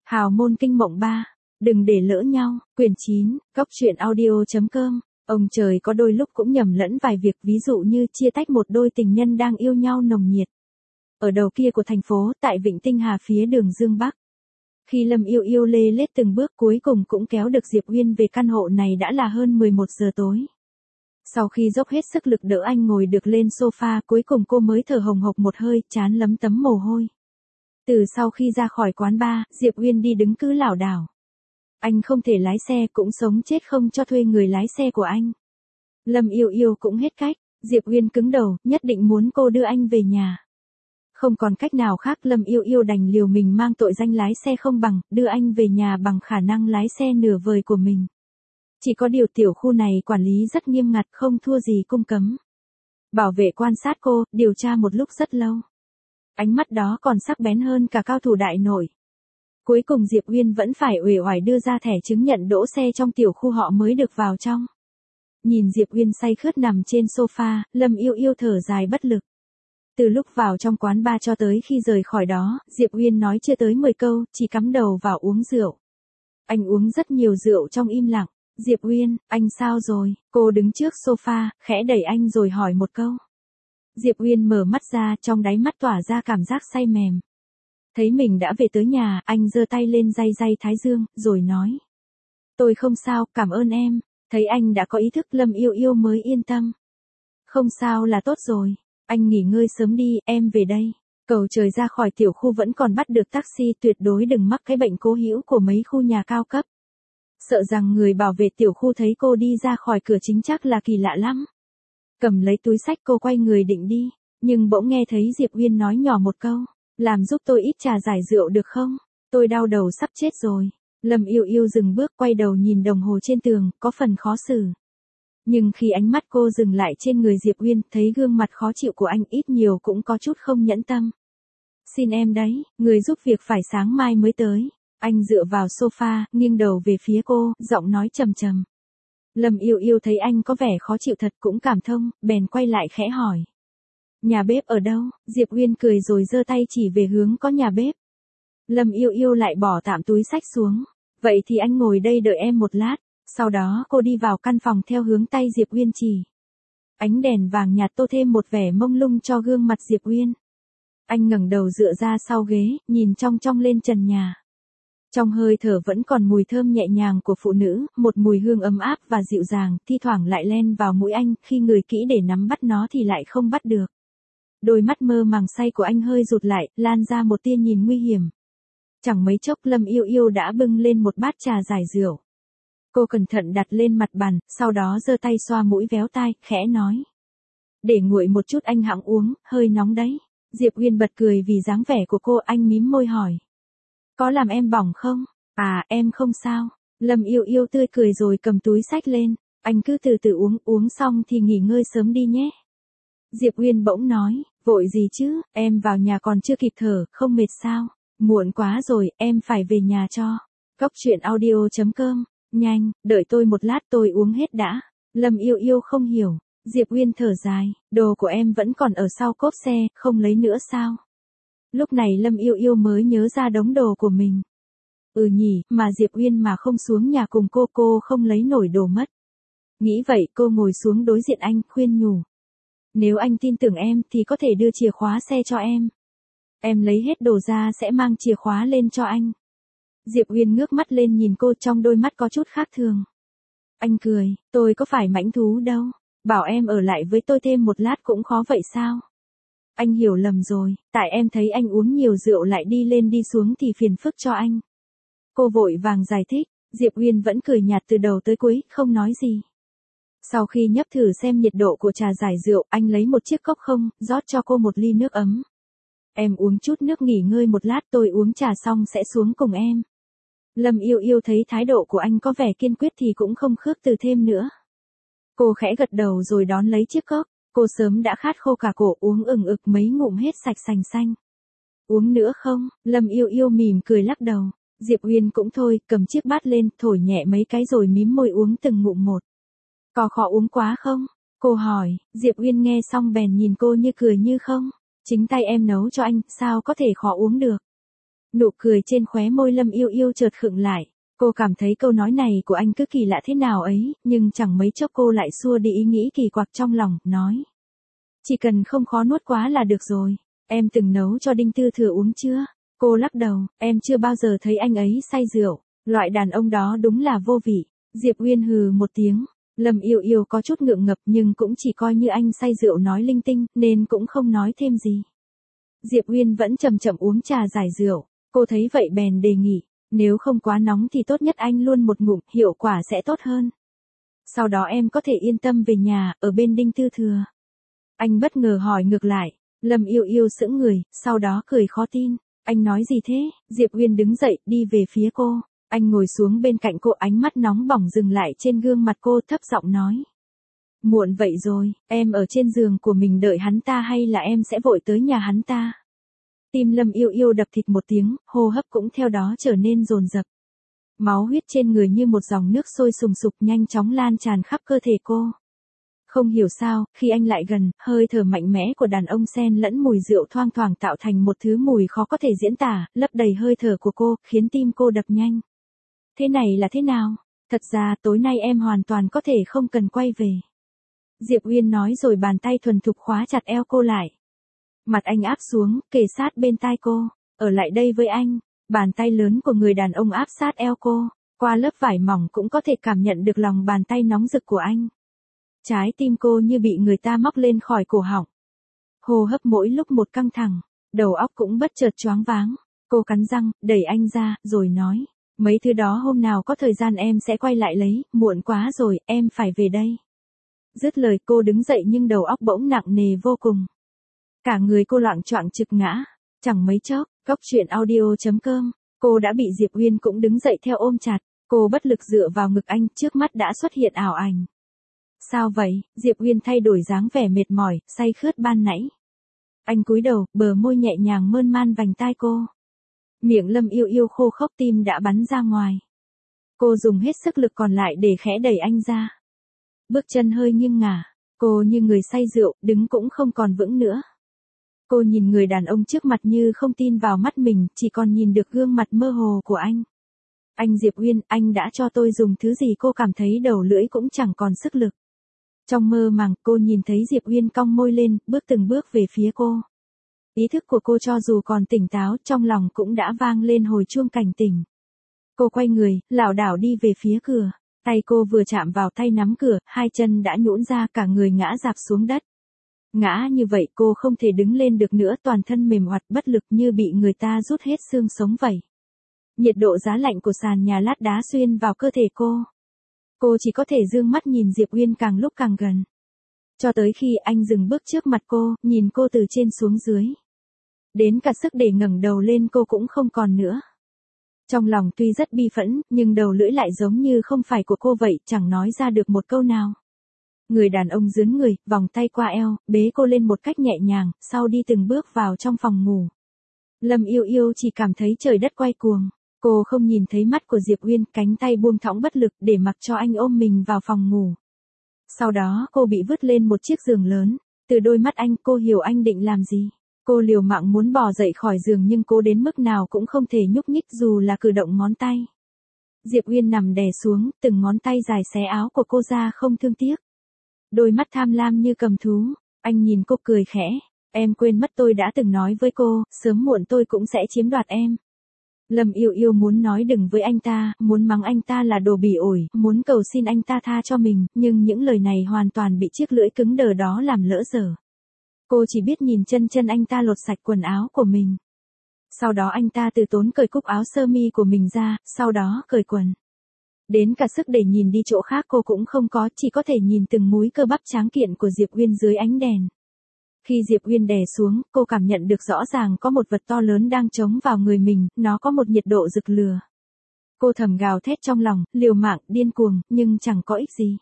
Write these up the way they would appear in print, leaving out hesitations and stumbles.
Hào môn kinh mộng 3. Đừng để lỡ nhau. Quyển 9. Cốc truyện audio.com. Ông trời có đôi lúc cũng nhầm lẫn vài việc, ví dụ như chia tách một đôi tình nhân đang yêu nhau nồng nhiệt. Ở đầu kia của thành phố, tại Vịnh Tinh Hà phía đường Dương Bắc. Khi Lâm Yêu Yêu lê lết từng bước cuối cùng cũng kéo được Diệp Uyên về căn hộ này đã là hơn 11 giờ tối. Sau khi dốc hết sức lực đỡ anh ngồi được lên sofa, cuối cùng cô mới thở hồng hộc một hơi, trán lấm tấm mồ hôi. Từ sau khi ra khỏi quán bar, Diệp Uyên đi đứng cứ lảo đảo. Anh không thể lái xe, cũng sống chết không cho thuê người lái xe của anh. Lâm Yêu Yêu cũng hết cách, Diệp Uyên cứng đầu, nhất định muốn cô đưa anh về nhà. Không còn cách nào khác, Lâm Yêu Yêu đành liều mình mang tội danh lái xe không bằng, đưa anh về nhà bằng khả năng lái xe nửa vời của mình. Chỉ có điều tiểu khu này quản lý rất nghiêm ngặt, không thua gì cung cấm. Bảo vệ quan sát cô, điều tra một lúc rất lâu. Ánh mắt đó còn sắc bén hơn cả cao thủ đại nội. Cuối cùng Diệp Uyên vẫn phải uể oải đưa ra thẻ chứng nhận đỗ xe trong tiểu khu họ mới được vào trong. Nhìn Diệp Uyên say khướt nằm trên sofa, Lâm Yêu Yêu thở dài bất lực. Từ lúc vào trong quán bar cho tới khi rời khỏi đó, Diệp Uyên nói chưa tới 10 câu, chỉ cắm đầu vào uống rượu. Anh uống rất nhiều rượu trong im lặng. Diệp Uyên, anh sao rồi? Cô đứng trước sofa, khẽ đẩy anh rồi hỏi một câu. Diệp Uyên mở mắt ra, trong đáy mắt tỏa ra cảm giác say mềm. Thấy mình đã về tới nhà, anh giơ tay lên day day thái dương, rồi nói. Tôi không sao, cảm ơn em. Thấy anh đã có ý thức, Lâm Yêu Yêu mới yên tâm. Không sao là tốt rồi. Anh nghỉ ngơi sớm đi, em về đây. Cầu trời ra khỏi tiểu khu vẫn còn bắt được taxi, tuyệt đối đừng mắc cái bệnh cố hữu của mấy khu nhà cao cấp. Sợ rằng người bảo vệ tiểu khu thấy cô đi ra khỏi cửa chính chắc là kỳ lạ lắm. Cầm lấy túi xách cô quay người định đi, nhưng bỗng nghe thấy Diệp Uyên nói nhỏ một câu. Làm giúp tôi ít trà giải rượu được không? Tôi đau đầu sắp chết rồi. Lâm Yêu Yêu dừng bước, quay đầu nhìn đồng hồ trên tường, có phần khó xử. Nhưng khi ánh mắt cô dừng lại trên người Diệp Uyên, thấy gương mặt khó chịu của anh ít nhiều cũng có chút không nhẫn tâm. Xin em đấy, người giúp việc phải sáng mai mới tới. Anh dựa vào sofa, nghiêng đầu về phía cô, giọng nói trầm trầm. Lâm Yêu Yêu thấy anh có vẻ khó chịu thật cũng cảm thông, bèn quay lại khẽ hỏi. Nhà bếp ở đâu? Diệp Uyên cười rồi giơ tay chỉ về hướng có nhà bếp. Lâm Yêu Yêu lại bỏ tạm túi xách xuống. Vậy thì anh ngồi đây đợi em một lát. Sau đó cô đi vào căn phòng theo hướng tay Diệp Uyên chỉ. Ánh đèn vàng nhạt tô thêm một vẻ mông lung cho gương mặt Diệp Uyên. Anh ngẩng đầu dựa ra sau ghế, nhìn trong lên trần nhà. Trong hơi thở vẫn còn mùi thơm nhẹ nhàng của phụ nữ, một mùi hương ấm áp và dịu dàng, thi thoảng lại len vào mũi anh, khi người kỹ để nắm bắt nó thì lại không bắt được. Đôi mắt mơ màng say của anh hơi rụt lại, lan ra một tia nhìn nguy hiểm. Chẳng mấy chốc Lâm Yêu Yêu đã bưng lên một bát trà giải rượu. Cô cẩn thận đặt lên mặt bàn, sau đó giơ tay xoa mũi véo tai, khẽ nói. Để nguội một chút anh hẵng uống, hơi nóng đấy. Diệp Uyên bật cười vì dáng vẻ của cô, anh mím môi hỏi. Có làm em bỏng không? À, em không sao. Lâm Yêu Yêu tươi cười rồi cầm túi xách lên. Anh cứ từ từ uống xong thì nghỉ ngơi sớm đi nhé. Diệp Uyên bỗng nói, vội gì chứ, em vào nhà còn chưa kịp thở, không mệt sao? Muộn quá rồi, em phải về nhà cho. Cốc truyện audio.com. Nhanh, đợi tôi một lát, tôi uống hết đã. Lâm Yêu Yêu không hiểu. Diệp Uyên thở dài, đồ của em vẫn còn ở sau cốp xe, không lấy nữa sao? Lúc này Lâm Yêu Yêu mới nhớ ra đống đồ của mình. Nhỉ, mà Diệp Uyên mà không xuống nhà cùng cô không lấy nổi đồ mất. Nghĩ vậy cô ngồi xuống đối diện anh, khuyên nhủ. Nếu anh tin tưởng em thì có thể đưa chìa khóa xe cho em. Em lấy hết đồ ra sẽ mang chìa khóa lên cho anh. Diệp Uyên ngước mắt lên nhìn cô, trong đôi mắt có chút khác thường. Anh cười, tôi có phải mãnh thú đâu. Bảo em ở lại với tôi thêm một lát cũng khó vậy sao? Anh hiểu lầm rồi, tại em thấy anh uống nhiều rượu lại đi lên đi xuống thì phiền phức cho anh. Cô vội vàng giải thích, Diệp Uyên vẫn cười nhạt từ đầu tới cuối, không nói gì. Sau khi nhấp thử xem nhiệt độ của trà giải rượu, anh lấy một chiếc cốc không, rót cho cô một ly nước ấm. Em uống chút nước nghỉ ngơi một lát, tôi uống trà xong sẽ xuống cùng em. Lâm Yêu Yêu thấy thái độ của anh có vẻ kiên quyết thì cũng không khước từ thêm nữa. Cô khẽ gật đầu rồi đón lấy chiếc cốc. Cô sớm đã khát khô cả cổ, uống ực mấy ngụm hết sạch sành xanh. Uống nữa không? Lâm Yêu Yêu mỉm cười lắc đầu. Diệp Uyên cũng thôi, cầm chiếc bát lên, thổi nhẹ mấy cái rồi mím môi uống từng ngụm một. Có khó uống quá không? Cô hỏi. Diệp Uyên nghe xong bèn nhìn cô như cười như không. Chính tay em nấu cho anh, sao có thể khó uống được? Nụ cười trên khóe môi Lâm Yêu Yêu chợt khựng lại. Cô cảm thấy câu nói này của anh cứ kỳ lạ thế nào ấy, nhưng chẳng mấy chốc cô lại xua đi ý nghĩ kỳ quặc trong lòng, nói. Chỉ cần không khó nuốt quá là được rồi. Em từng nấu cho Đinh Tư Thừa uống chưa? Cô lắc đầu, em chưa bao giờ thấy anh ấy say rượu. Loại đàn ông đó đúng là vô vị. Diệp Uyên hừ một tiếng. Lâm Yêu Yêu có chút ngượng ngập nhưng cũng chỉ coi như anh say rượu nói linh tinh, nên cũng không nói thêm gì. Diệp Uyên vẫn chậm chậm uống trà giải rượu. Cô thấy vậy bèn đề nghị. Nếu không quá nóng thì tốt nhất anh luôn một ngụm, hiệu quả sẽ tốt hơn. Sau đó em có thể yên tâm về nhà, ở bên Đinh Tư Thừa. Anh bất ngờ hỏi ngược lại. Lâm Yêu Yêu sững người, sau đó cười khó tin. Anh nói gì thế? Diệp Uyên đứng dậy, đi về phía cô. Anh ngồi xuống bên cạnh cô, ánh mắt nóng bỏng dừng lại trên gương mặt cô, thấp giọng nói. Muộn vậy rồi, em ở trên giường của mình đợi hắn ta hay là em sẽ vội tới nhà hắn ta? Tim Lâm Yêu Yêu đập thịt một tiếng, hô hấp cũng theo đó trở nên dồn dập. Máu huyết trên người như một dòng nước sôi sùng sục nhanh chóng lan tràn khắp cơ thể cô. Không hiểu sao, khi anh lại gần, hơi thở mạnh mẽ của đàn ông xen lẫn mùi rượu thoang thoảng tạo thành một thứ mùi khó có thể diễn tả, lấp đầy hơi thở của cô, khiến tim cô đập nhanh. Thế này là thế nào? Thật ra tối nay em hoàn toàn có thể không cần quay về. Diệp Uyên nói rồi bàn tay thuần thục khóa chặt eo cô lại. Mặt anh áp xuống, kề sát bên tai cô. Ở lại đây với anh. Bàn tay lớn của người đàn ông áp sát eo cô. Qua lớp vải mỏng cũng có thể cảm nhận được lòng bàn tay nóng rực của anh. Trái tim cô như bị người ta móc lên khỏi cổ họng. Hô hấp mỗi lúc một căng thẳng. Đầu óc cũng bất chợt choáng váng. Cô cắn răng, đẩy anh ra, rồi nói. Mấy thứ đó hôm nào có thời gian em sẽ quay lại lấy, muộn quá rồi, em phải về đây. Dứt lời cô đứng dậy nhưng đầu óc bỗng nặng nề vô cùng. Cả người cô loạng choạng trực ngã. Chẳng mấy chốc, Góc Truyện Audio.com, cô đã bị Diệp Uyên cũng đứng dậy theo ôm chặt. Cô bất lực dựa vào ngực anh, trước mắt đã xuất hiện ảo ảnh. Sao vậy? Diệp Uyên thay đổi dáng vẻ mệt mỏi, say khướt ban nãy. Anh cúi đầu, bờ môi nhẹ nhàng mơn man vành tai cô. Miệng Lâm Yêu Yêu khô khốc, tim đã bắn ra ngoài. Cô dùng hết sức lực còn lại để khẽ đẩy anh ra. Bước chân hơi nghiêng ngả, cô như người say rượu, đứng cũng không còn vững nữa. Cô nhìn người đàn ông trước mặt như không tin vào mắt mình, chỉ còn nhìn được gương mặt mơ hồ của anh. Anh Diệp Uyên, anh đã cho tôi dùng thứ gì? Cô cảm thấy đầu lưỡi cũng chẳng còn sức lực. Trong mơ màng, cô nhìn thấy Diệp Uyên cong môi lên, bước từng bước về phía cô. Ý thức của cô cho dù còn tỉnh táo, trong lòng cũng đã vang lên hồi chuông cảnh tỉnh. Cô quay người, lảo đảo đi về phía cửa. Tay cô vừa chạm vào tay nắm cửa, hai chân đã nhũn ra, cả người ngã rạp xuống đất. Ngã như vậy cô không thể đứng lên được nữa, toàn thân mềm oặt bất lực như bị người ta rút hết xương sống vậy. Nhiệt độ giá lạnh của sàn nhà lát đá xuyên vào cơ thể cô. Cô chỉ có thể dương mắt nhìn Diệp Uyên càng lúc càng gần. Cho tới khi anh dừng bước trước mặt cô, nhìn cô từ trên xuống dưới. Đến cả sức để ngẩng đầu lên cô cũng không còn nữa. Trong lòng tuy rất bi phẫn, nhưng đầu lưỡi lại giống như không phải của cô vậy, chẳng nói ra được một câu nào. Người đàn ông dướn người, vòng tay qua eo, bế cô lên một cách nhẹ nhàng, sau đi từng bước vào trong phòng ngủ. Lâm Yêu Yêu chỉ cảm thấy trời đất quay cuồng. Cô không nhìn thấy mắt của Diệp Uyên, cánh tay buông thõng bất lực để mặc cho anh ôm mình vào phòng ngủ. Sau đó cô bị vứt lên một chiếc giường lớn. Từ đôi mắt anh cô hiểu anh định làm gì. Cô liều mạng muốn bò dậy khỏi giường nhưng cô đến mức nào cũng không thể nhúc nhích dù là cử động ngón tay. Diệp Uyên nằm đè xuống, từng ngón tay dài xé áo của cô ra không thương tiếc. Đôi mắt tham lam như cầm thú, anh nhìn cô cười khẽ. Em quên mất tôi đã từng nói với cô, sớm muộn tôi cũng sẽ chiếm đoạt em. Lâm Yêu Yêu muốn nói đừng với anh ta, muốn mắng anh ta là đồ bỉ ổi, muốn cầu xin anh ta tha cho mình, nhưng những lời này hoàn toàn bị chiếc lưỡi cứng đờ đó làm lỡ dở. Cô chỉ biết nhìn chân anh ta lột sạch quần áo của mình. Sau đó anh ta từ tốn cởi cúc áo sơ mi của mình ra, sau đó cởi quần. Đến cả sức để nhìn đi chỗ khác cô cũng không có, chỉ có thể nhìn từng múi cơ bắp tráng kiện của Diệp Uyên dưới ánh đèn. Khi Diệp Uyên đè xuống, cô cảm nhận được rõ ràng có một vật to lớn đang chống vào người mình, nó có một nhiệt độ rực lửa. Cô thầm gào thét trong lòng, liều mạng, điên cuồng, nhưng chẳng có ích gì.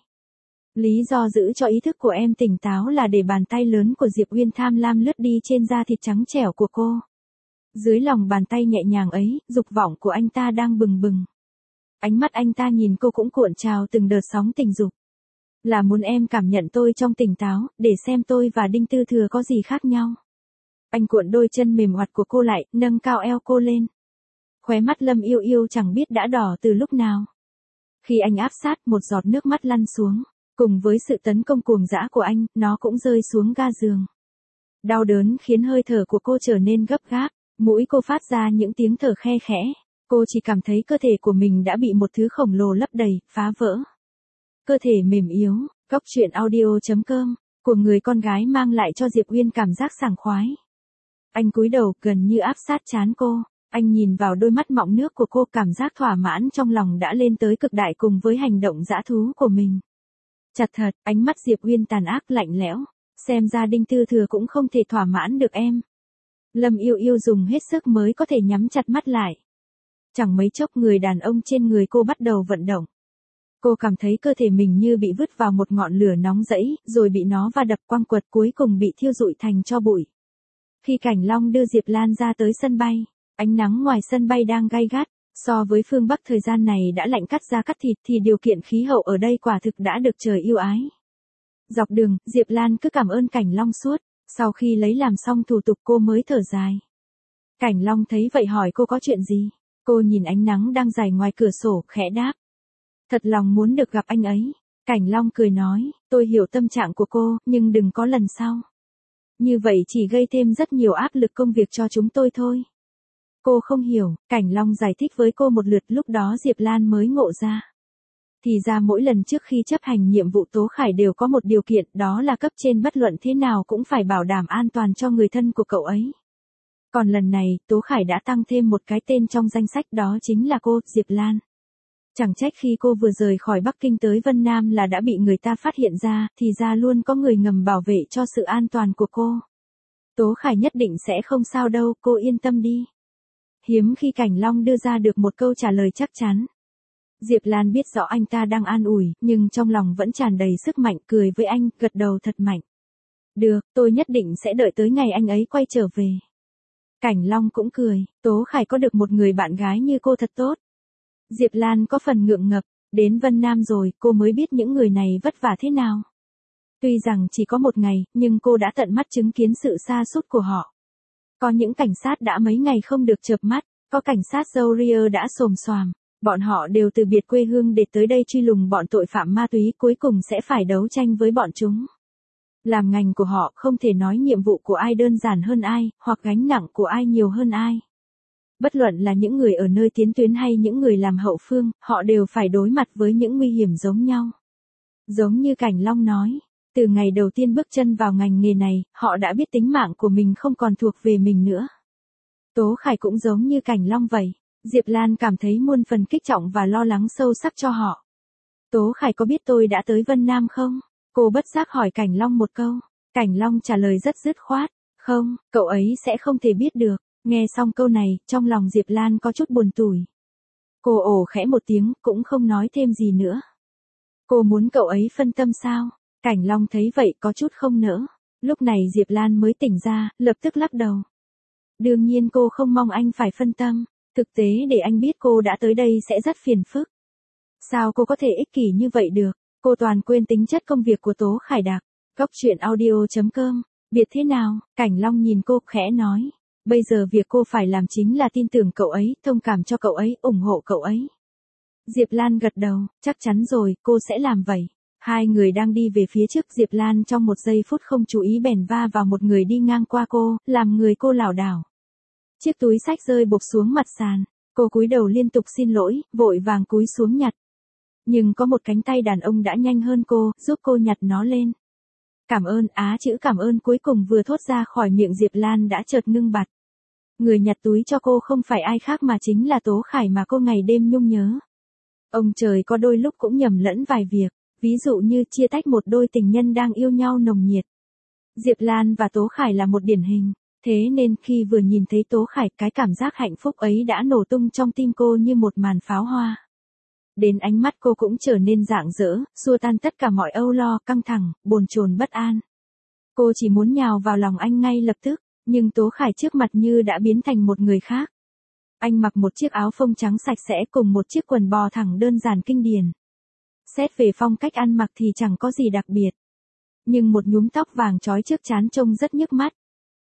Lý do giữ cho ý thức của em tỉnh táo là để bàn tay lớn của Diệp Uyên tham lam lướt đi trên da thịt trắng trẻo của cô. Dưới lòng bàn tay nhẹ nhàng ấy, dục vọng của anh ta đang bừng bừng. Ánh mắt anh ta nhìn cô cũng cuộn trào từng đợt sóng tình dục. Là muốn em cảm nhận tôi trong tỉnh táo, để xem tôi và Đinh Tư Thừa có gì khác nhau. Anh cuộn đôi chân mềm oặt của cô lại, nâng cao eo cô lên. Khóe mắt Lâm Yêu Yêu chẳng biết đã đỏ từ lúc nào. Khi anh áp sát, một giọt nước mắt lăn xuống. Cùng với sự tấn công cuồng dã của anh, nó cũng rơi xuống ga giường. Đau đớn khiến hơi thở của cô trở nên gấp gáp, mũi cô phát ra những tiếng thở khe khẽ. Cô chỉ cảm thấy cơ thể của mình đã bị một thứ khổng lồ lấp đầy, phá vỡ. Cơ thể mềm yếu, Cóc truyện audio.com, của người con gái mang lại cho Diệp Uyên cảm giác sảng khoái. Anh cúi đầu gần như áp sát trán cô, anh nhìn vào đôi mắt mọng nước của cô, cảm giác thỏa mãn trong lòng đã lên tới cực đại cùng với hành động dã thú của mình. Chặt thật, ánh mắt Diệp Uyên tàn ác lạnh lẽo, xem ra Đinh Tư Thừa cũng không thể thỏa mãn được em. Lâm Yêu Yêu dùng hết sức mới có thể nhắm chặt mắt lại. Chẳng mấy chốc người đàn ông trên người cô bắt đầu vận động. Cô cảm thấy cơ thể mình như bị vứt vào một ngọn lửa nóng rẫy, rồi bị nó va đập quăng quật, cuối cùng bị thiêu rụi thành tro bụi. Khi Cảnh Long đưa Diệp Lan ra tới sân bay, ánh nắng ngoài sân bay đang gay gắt, so với phương Bắc thời gian này đã lạnh cắt da cắt thịt thì điều kiện khí hậu ở đây quả thực đã được trời yêu ái. Dọc đường, Diệp Lan cứ cảm ơn Cảnh Long suốt, sau khi lấy làm xong thủ tục cô mới thở dài. Cảnh Long thấy vậy hỏi cô có chuyện gì, cô nhìn ánh nắng đang dài ngoài cửa sổ, khẽ đáp. Thật lòng muốn được gặp anh ấy. Cảnh Long cười nói, tôi hiểu tâm trạng của cô, nhưng đừng có lần sau. Như vậy chỉ gây thêm rất nhiều áp lực công việc cho chúng tôi thôi. Cô không hiểu, Cảnh Long giải thích với cô một lượt, lúc đó Diệp Lan mới ngộ ra. Thì ra mỗi lần trước khi chấp hành nhiệm vụ Tố Khải đều có một điều kiện, đó là cấp trên bất luận thế nào cũng phải bảo đảm an toàn cho người thân của cậu ấy. Còn lần này, Tố Khải đã tăng thêm một cái tên trong danh sách, đó chính là cô, Diệp Lan. Chẳng trách khi cô vừa rời khỏi Bắc Kinh tới Vân Nam là đã bị người ta phát hiện ra, thì ra luôn có người ngầm bảo vệ cho sự an toàn của cô. Tố Khải nhất định sẽ không sao đâu, cô yên tâm đi. Hiếm khi Cảnh Long đưa ra được một câu trả lời chắc chắn. Diệp Lan biết rõ anh ta đang an ủi, nhưng trong lòng vẫn tràn đầy sức mạnh, cười với anh, gật đầu thật mạnh. Được, tôi nhất định sẽ đợi tới ngày anh ấy quay trở về. Cảnh Long cũng cười, Tố Khải có được một người bạn gái như cô thật tốt. Diệp Lan có phần ngượng ngập, đến Vân Nam rồi cô mới biết những người này vất vả thế nào. Tuy rằng chỉ có một ngày, nhưng cô đã tận mắt chứng kiến sự sa sút của họ. Có những cảnh sát đã mấy ngày không được chợp mắt, có cảnh sát râu ria đã xồm xoàm, bọn họ đều từ biệt quê hương để tới đây truy lùng bọn tội phạm ma túy, cuối cùng sẽ phải đấu tranh với bọn chúng. Làm ngành của họ không thể nói nhiệm vụ của ai đơn giản hơn ai, hoặc gánh nặng của ai nhiều hơn ai. Bất luận là những người ở nơi tiến tuyến hay những người làm hậu phương, họ đều phải đối mặt với những nguy hiểm giống nhau. Giống như Cảnh Long nói, từ ngày đầu tiên bước chân vào ngành nghề này, họ đã biết tính mạng của mình không còn thuộc về mình nữa. Tố Khải cũng giống như Cảnh Long vậy, Diệp Lan cảm thấy muôn phần kích trọng và lo lắng sâu sắc cho họ. Tố Khải có biết tôi đã tới Vân Nam không? Cô bất giác hỏi Cảnh Long một câu. Cảnh Long trả lời rất dứt khoát, không, cậu ấy sẽ không thể biết được. Nghe xong câu này, trong lòng Diệp Lan có chút buồn tủi. Cô ồ khẽ một tiếng, cũng không nói thêm gì nữa. Cô muốn cậu ấy phân tâm sao? Cảnh Long thấy vậy có chút không nỡ. Lúc này Diệp Lan mới tỉnh ra, lập tức lắc đầu. Đương nhiên cô không mong anh phải phân tâm. Thực tế để anh biết cô đã tới đây sẽ rất phiền phức. Sao cô có thể ích kỷ như vậy được? Cô toàn quên tính chất công việc của Tố Khải Đạc. Cóc truyện audio.com, biệt thế nào? Cảnh Long nhìn cô khẽ nói. Bây giờ việc cô phải làm chính là tin tưởng cậu ấy, thông cảm cho cậu ấy, ủng hộ cậu ấy. Diệp Lan gật đầu, chắc chắn rồi, cô sẽ làm vậy. Hai người đang đi về phía trước, Diệp Lan trong một giây phút không chú ý bèn va vào một người đi ngang qua cô, làm người cô lảo đảo. Chiếc túi xách rơi bộp xuống mặt sàn, cô cúi đầu liên tục xin lỗi, vội vàng cúi xuống nhặt. Nhưng có một cánh tay đàn ông đã nhanh hơn cô, giúp cô nhặt nó lên. Cảm ơn, chữ cảm ơn cuối cùng vừa thốt ra khỏi miệng Diệp Lan đã chợt ngưng bặt. Người nhặt túi cho cô không phải ai khác mà chính là Tố Khải mà cô ngày đêm nhung nhớ. Ông trời có đôi lúc cũng nhầm lẫn vài việc, ví dụ như chia tách một đôi tình nhân đang yêu nhau nồng nhiệt. Diệp Lan và Tố Khải là một điển hình, thế nên khi vừa nhìn thấy Tố Khải, cái cảm giác hạnh phúc ấy đã nổ tung trong tim cô như một màn pháo hoa. Đến ánh mắt cô cũng trở nên rạng rỡ, xua tan tất cả mọi âu lo, căng thẳng, bồn chồn bất an. Cô chỉ muốn nhào vào lòng anh ngay lập tức, nhưng Tố Khải trước mặt như đã biến thành một người khác. Anh mặc một chiếc áo phông trắng sạch sẽ cùng một chiếc quần bò thẳng đơn giản kinh điển. Xét về phong cách ăn mặc thì chẳng có gì đặc biệt. Nhưng một nhúm tóc vàng trói trước trán trông rất nhức mắt.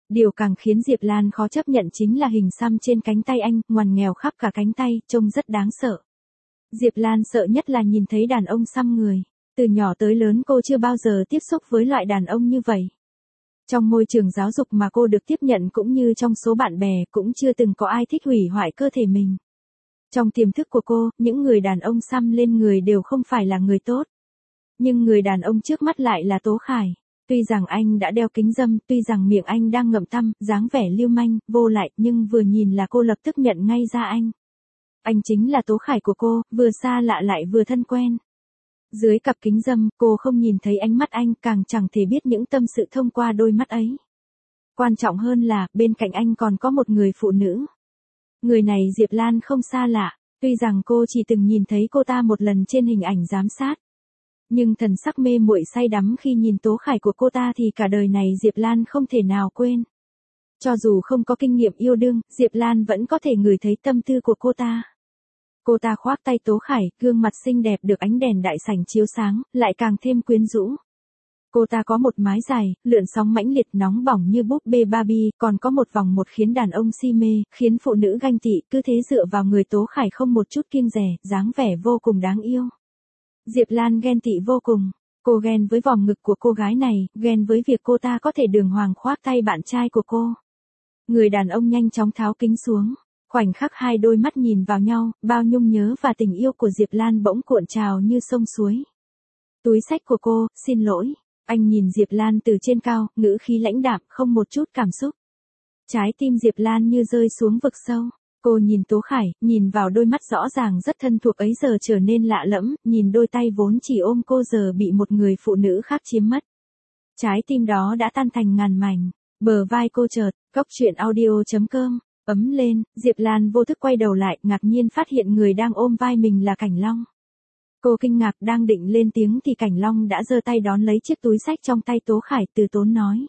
Điều càng khiến Diệp Lan khó chấp nhận chính là hình xăm trên cánh tay anh, ngoằn nghèo khắp cả cánh tay, trông rất đáng sợ. Diệp Lan sợ nhất là nhìn thấy đàn ông xăm người. Từ nhỏ tới lớn cô chưa bao giờ tiếp xúc với loại đàn ông như vậy. Trong môi trường giáo dục mà cô được tiếp nhận cũng như trong số bạn bè cũng chưa từng có ai thích hủy hoại cơ thể mình. Trong tiềm thức của cô, những người đàn ông xăm lên người đều không phải là người tốt. Nhưng người đàn ông trước mắt lại là Tố Khải. Tuy rằng anh đã đeo kính râm, tuy rằng miệng anh đang ngậm tăm, dáng vẻ lưu manh, vô lại, nhưng vừa nhìn là cô lập tức nhận ngay ra anh. Anh chính là Tố Khải của cô, vừa xa lạ lại vừa thân quen. Dưới cặp kính râm, cô không nhìn thấy ánh mắt anh, càng chẳng thể biết những tâm sự thông qua đôi mắt ấy. Quan trọng hơn là, bên cạnh anh còn có một người phụ nữ. Người này Diệp Lan không xa lạ, tuy rằng cô chỉ từng nhìn thấy cô ta một lần trên hình ảnh giám sát. Nhưng thần sắc mê muội say đắm khi nhìn Tố Khải của cô ta thì cả đời này Diệp Lan không thể nào quên. Cho dù không có kinh nghiệm yêu đương, Diệp Lan vẫn có thể ngửi thấy tâm tư của cô ta. Cô ta khoác tay Tố Khải, gương mặt xinh đẹp được ánh đèn đại sảnh chiếu sáng, lại càng thêm quyến rũ. Cô ta có một mái dài, lượn sóng mãnh liệt nóng bỏng như búp bê Barbie, còn có một vòng một khiến đàn ông si mê, khiến phụ nữ ganh tị, cứ thế dựa vào người Tố Khải không một chút kiêng dè, dáng vẻ vô cùng đáng yêu. Diệp Lan ghen tị vô cùng. Cô ghen với vòng ngực của cô gái này, ghen với việc cô ta có thể đường hoàng khoác tay bạn trai của cô. Người đàn ông nhanh chóng tháo kính xuống. Khoảnh khắc hai đôi mắt nhìn vào nhau, bao nhung nhớ và tình yêu của Diệp Lan bỗng cuộn trào như sông suối. Túi xách của cô, xin lỗi. Anh nhìn Diệp Lan từ trên cao, ngữ khí lãnh đạm, không một chút cảm xúc. Trái tim Diệp Lan như rơi xuống vực sâu. Cô nhìn Tố Khải, nhìn vào đôi mắt rõ ràng rất thân thuộc ấy giờ trở nên lạ lẫm, nhìn đôi tay vốn chỉ ôm cô giờ bị một người phụ nữ khác chiếm mất. Trái tim đó đã tan thành ngàn mảnh. Bờ vai cô chợt, coctruyện.audio.com ấm lên, Diệp Lan vô thức quay đầu lại, ngạc nhiên phát hiện người đang ôm vai mình là Cảnh Long. Cô kinh ngạc đang định lên tiếng thì Cảnh Long đã giơ tay đón lấy chiếc túi xách trong tay Tố Khải, từ tốn nói.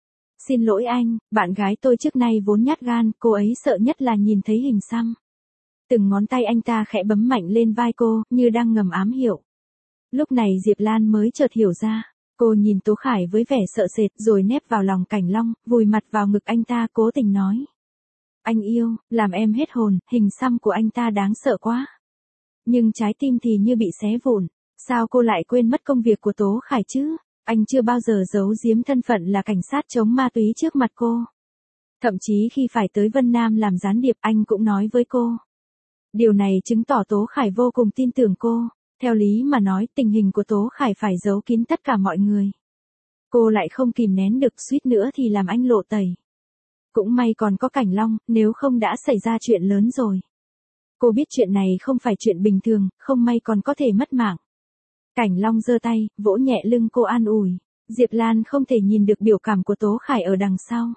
Xin lỗi anh, bạn gái tôi trước nay vốn nhát gan, cô ấy sợ nhất là nhìn thấy hình xăm. Từng ngón tay anh ta khẽ bấm mạnh lên vai cô, như đang ngầm ám hiệu. Lúc này Diệp Lan mới chợt hiểu ra. Cô nhìn Tố Khải với vẻ sợ sệt rồi nép vào lòng Cảnh Long, vùi mặt vào ngực anh ta cố tình nói. Anh yêu, làm em hết hồn, hình xăm của anh ta đáng sợ quá. Nhưng trái tim thì như bị xé vụn, sao cô lại quên mất công việc của Tố Khải chứ? Anh chưa bao giờ giấu giếm thân phận là cảnh sát chống ma túy trước mặt cô. Thậm chí khi phải tới Vân Nam làm gián điệp anh cũng nói với cô. Điều này chứng tỏ Tố Khải vô cùng tin tưởng cô. Theo lý mà nói tình hình của Tố Khải phải giấu kín tất cả mọi người. Cô lại không kìm nén được suýt nữa thì làm anh lộ tẩy. Cũng may còn có Cảnh Long, nếu không đã xảy ra chuyện lớn rồi. Cô biết chuyện này không phải chuyện bình thường, không may còn có thể mất mạng. Cảnh Long giơ tay, vỗ nhẹ lưng cô an ủi. Diệp Lan không thể nhìn được biểu cảm của Tố Khải ở đằng sau.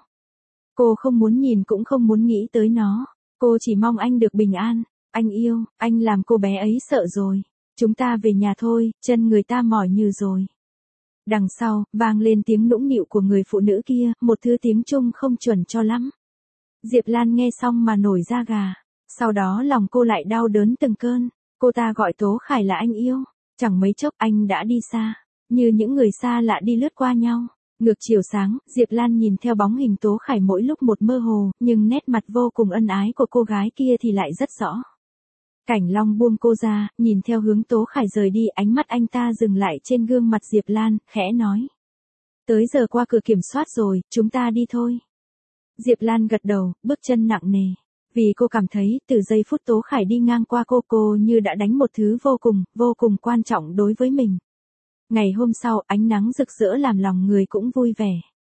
Cô không muốn nhìn cũng không muốn nghĩ tới nó. Cô chỉ mong anh được bình an. Anh yêu, anh làm cô bé ấy sợ rồi. Chúng ta về nhà thôi, chân người ta mỏi nhừ rồi. Đằng sau, vang lên tiếng nũng nịu của người phụ nữ kia, một thứ tiếng Trung không chuẩn cho lắm. Diệp Lan nghe xong mà nổi da gà. Sau đó lòng cô lại đau đớn từng cơn. Cô ta gọi Tố Khải là anh yêu. Chẳng mấy chốc anh đã đi xa. Như những người xa lạ đi lướt qua nhau. Ngược chiều sáng, Diệp Lan nhìn theo bóng hình Tố Khải mỗi lúc một mơ hồ, nhưng nét mặt vô cùng ân ái của cô gái kia thì lại rất rõ. Cảnh Long buông cô ra, nhìn theo hướng Tố Khải rời đi, ánh mắt anh ta dừng lại trên gương mặt Diệp Lan, khẽ nói. Tới giờ qua cửa kiểm soát rồi, chúng ta đi thôi. Diệp Lan gật đầu, bước chân nặng nề. Vì cô cảm thấy, từ giây phút Tố Khải đi ngang qua cô như đã đánh một thứ vô cùng quan trọng đối với mình. Ngày hôm sau, ánh nắng rực rỡ làm lòng người cũng vui vẻ.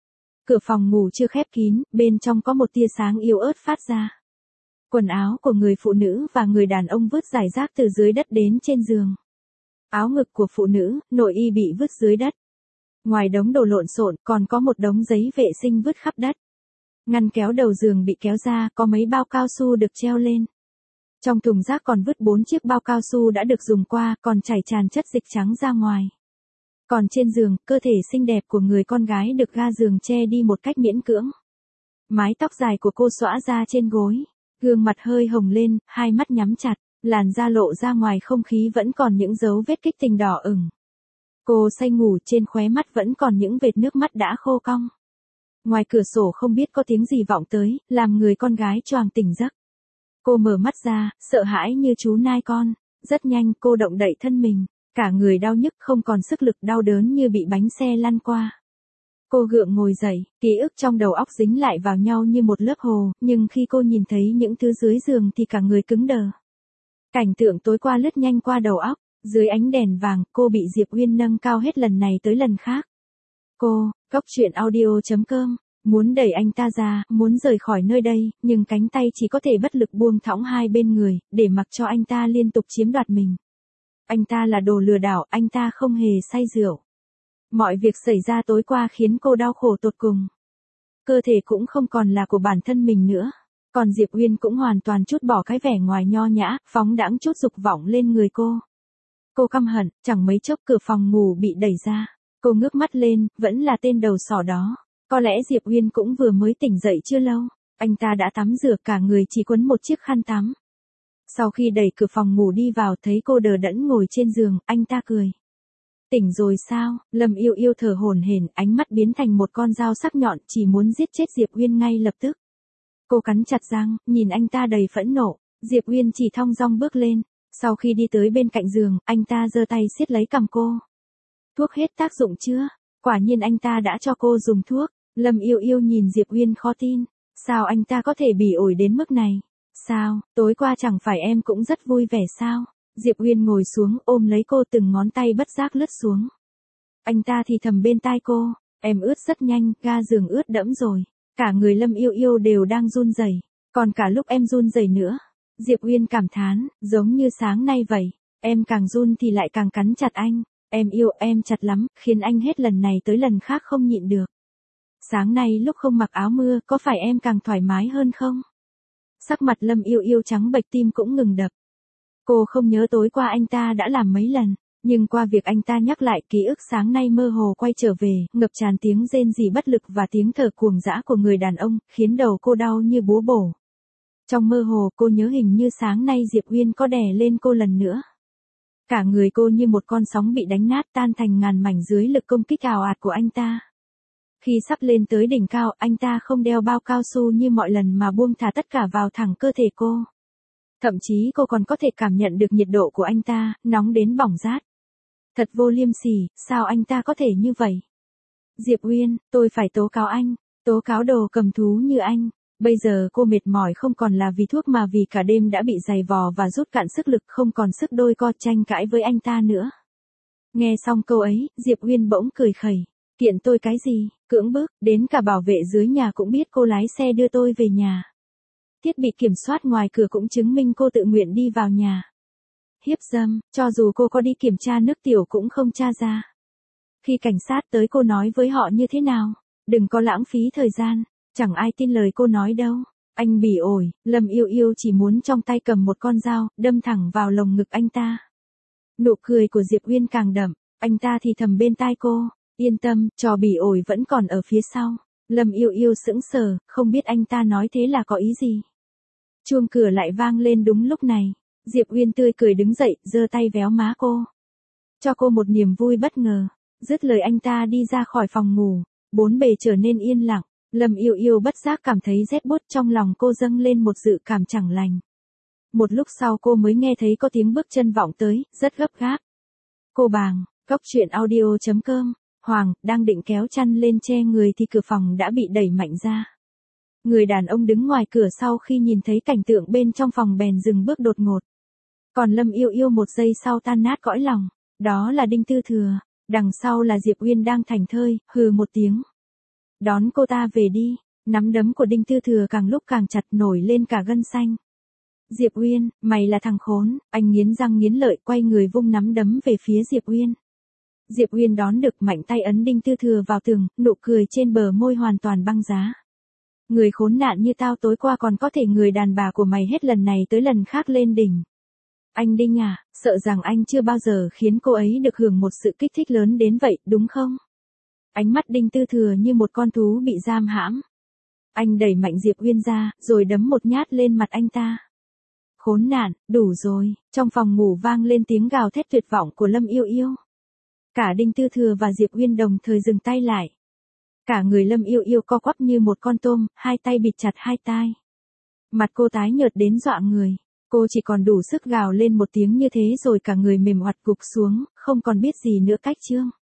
Cửa phòng ngủ chưa khép kín, bên trong có một tia sáng yếu ớt phát ra. Quần áo của người phụ nữ và người đàn ông vứt rải rác từ dưới đất đến trên giường. Áo ngực của phụ nữ, nội y bị vứt dưới đất. Ngoài đống đồ lộn xộn, còn có một đống giấy vệ sinh vứt khắp đất. Ngăn kéo đầu giường bị kéo ra, có mấy bao cao su được treo lên. Trong thùng rác còn vứt 4 chiếc bao cao su đã được dùng qua, còn chảy tràn chất dịch trắng ra ngoài. Còn trên giường, cơ thể xinh đẹp của người con gái được ga giường che đi một cách miễn cưỡng. Mái tóc dài của cô xõa ra trên gối. Gương mặt hơi hồng lên, hai mắt nhắm chặt, làn da lộ ra ngoài không khí vẫn còn những dấu vết kích tình đỏ ửng. Cô say ngủ trên khóe mắt vẫn còn những vệt nước mắt đã khô cong. Ngoài cửa sổ không biết có tiếng gì vọng tới, làm người con gái choàng tỉnh giấc. Cô mở mắt ra, sợ hãi như chú nai con. Rất nhanh cô động đậy thân mình, cả người đau nhức không còn sức lực, đau đớn như bị bánh xe lăn qua. Cô gượng ngồi dậy, ký ức trong đầu óc dính lại vào nhau như một lớp hồ, nhưng khi cô nhìn thấy những thứ dưới giường thì cả người cứng đờ. Cảnh tượng tối qua lướt nhanh qua đầu óc, dưới ánh đèn vàng, cô bị Diệp Uyên nâng cao hết lần này tới lần khác. Cô, Cốc truyện audio.com, muốn đẩy anh ta ra, muốn rời khỏi nơi đây, nhưng cánh tay chỉ có thể bất lực buông thõng hai bên người, để mặc cho anh ta liên tục chiếm đoạt mình. Anh ta là đồ lừa đảo, anh ta không hề say rượu. Mọi việc xảy ra tối qua khiến cô đau khổ tột cùng. Cơ thể cũng không còn là của bản thân mình nữa. Còn Diệp Uyên cũng hoàn toàn trút bỏ cái vẻ ngoài nho nhã, phóng đãng chút dục vọng lên người cô. Cô căm hận, chẳng mấy chốc cửa phòng ngủ bị đẩy ra. Cô ngước mắt lên, vẫn là tên đầu sỏ đó. Có lẽ Diệp Uyên cũng vừa mới tỉnh dậy chưa lâu. Anh ta đã tắm rửa, cả người chỉ quấn một chiếc khăn tắm. Sau khi đẩy cửa phòng ngủ đi vào thấy cô đờ đẫn ngồi trên giường, anh ta cười. Tỉnh rồi sao? Lâm Yêu Yêu thở hổn hển, ánh mắt biến thành một con dao sắc nhọn, chỉ muốn giết chết Diệp Uyên ngay lập tức. Cô cắn chặt răng, nhìn anh ta đầy phẫn nộ. Diệp Uyên chỉ thong dong bước lên. Sau khi đi tới bên cạnh giường, anh ta giơ tay siết lấy cằm cô. Thuốc hết tác dụng chưa? Quả nhiên anh ta đã cho cô dùng thuốc. Lâm Yêu Yêu nhìn Diệp Uyên khó tin. Sao anh ta có thể bỉ ổi đến mức này? Sao, tối qua chẳng phải em cũng rất vui vẻ sao? Diệp Uyên ngồi xuống ôm lấy cô, từng ngón tay bất giác lướt xuống. Anh ta thì thầm bên tai cô, em ướt rất nhanh, ga giường ướt đẫm rồi. Cả người Lâm Yêu Yêu đều đang run rẩy, còn cả lúc em run rẩy nữa. Diệp Uyên cảm thán, giống như sáng nay vậy, em càng run thì lại càng cắn chặt anh. Em yêu em chặt lắm, khiến anh hết lần này tới lần khác không nhịn được. Sáng nay lúc không mặc áo mưa, có phải em càng thoải mái hơn không? Sắc mặt Lâm Yêu Yêu trắng bệch, tim cũng ngừng đập. Cô không nhớ tối qua anh ta đã làm mấy lần, nhưng qua việc anh ta nhắc lại, ký ức sáng nay mơ hồ quay trở về, ngập tràn tiếng rên rỉ bất lực và tiếng thở cuồng dã của người đàn ông, khiến đầu cô đau như búa bổ. Trong mơ hồ cô nhớ hình như sáng nay Diệp Uyên có đè lên cô lần nữa. Cả người cô như một con sóng bị đánh nát, tan thành ngàn mảnh dưới lực công kích ào ạt của anh ta. Khi sắp lên tới đỉnh cao, anh ta không đeo bao cao su như mọi lần mà buông thả tất cả vào thẳng cơ thể cô. Thậm chí cô còn có thể cảm nhận được nhiệt độ của anh ta, nóng đến bỏng rát. Thật vô liêm sỉ, sao anh ta có thể như vậy? Diệp Uyên, tôi phải tố cáo anh, tố cáo đồ cầm thú như anh. Bây giờ cô mệt mỏi không còn là vì thuốc mà vì cả đêm đã bị giày vò và rút cạn sức lực, không còn sức đôi co tranh cãi với anh ta nữa. Nghe xong câu ấy, Diệp Uyên bỗng cười khẩy. Kiện tôi cái gì, cưỡng bức, đến cả bảo vệ dưới nhà cũng biết cô lái xe đưa tôi về nhà. Thiết bị kiểm soát ngoài cửa cũng chứng minh cô tự nguyện đi vào nhà. Hiếp dâm, cho dù cô có đi kiểm tra nước tiểu cũng không tra ra. Khi cảnh sát tới cô nói với họ như thế nào? Đừng có lãng phí thời gian, chẳng ai tin lời cô nói đâu. Anh bỉ ổi, Lâm Yêu Yêu chỉ muốn trong tay cầm một con dao, đâm thẳng vào lồng ngực anh ta. Nụ cười của Diệp Uyên càng đậm, anh ta thì thầm bên tai cô, yên tâm, trò bỉ ổi vẫn còn ở phía sau. Lâm Yêu Yêu sững sờ, không biết anh ta nói thế là có ý gì. Chuông cửa lại vang lên đúng lúc này. Diệp Uyên tươi cười đứng dậy, giơ tay véo má cô. Cho cô một niềm vui bất ngờ. Dứt lời anh ta đi ra khỏi phòng ngủ. Bốn bề trở nên yên lặng. Lâm Yêu Yêu bất giác cảm thấy rét buốt, trong lòng cô dâng lên một dự cảm chẳng lành. Một lúc sau cô mới nghe thấy có tiếng bước chân vọng tới, rất gấp gáp. Cô bàng, Cốc truyện audio.com. Hoàng, đang định kéo chăn lên che người thì cửa phòng đã bị đẩy mạnh ra. Người đàn ông đứng ngoài cửa sau khi nhìn thấy cảnh tượng bên trong phòng bèn dừng bước đột ngột. Còn Lâm Yêu Yêu một giây sau tan nát cõi lòng. Đó là Đinh Tư Thừa. Đằng sau là Diệp Uyên đang thảnh thơi, hừ một tiếng. Đón cô ta về đi. Nắm đấm của Đinh Tư Thừa càng lúc càng chặt, nổi lên cả gân xanh. Diệp Uyên, mày là thằng khốn. Anh nghiến răng nghiến lợi, quay người vung nắm đấm về phía Diệp Uyên. Diệp Uyên đón được, mạnh tay ấn Đinh Tư Thừa vào tường, nụ cười trên bờ môi hoàn toàn băng giá. Người khốn nạn như tao tối qua còn có thể người đàn bà của mày hết lần này tới lần khác lên đỉnh. Anh Đinh à, sợ rằng anh chưa bao giờ khiến cô ấy được hưởng một sự kích thích lớn đến vậy, đúng không? Ánh mắt Đinh Tư Thừa như một con thú bị giam hãm. Anh đẩy mạnh Diệp Uyên ra, rồi đấm một nhát lên mặt anh ta. Khốn nạn, đủ rồi. Trong phòng ngủ vang lên tiếng gào thét tuyệt vọng của Lâm Yêu Yêu. Cả Đinh Tư Thừa và Diệp Uyên đồng thời dừng tay lại. Cả người Lâm Yêu Yêu co quắp như một con tôm, hai tay bịt chặt hai tai. Mặt cô tái nhợt đến dọa người. Cô chỉ còn đủ sức gào lên một tiếng như thế rồi cả người mềm oặt gục xuống, không còn biết gì nữa cách chương.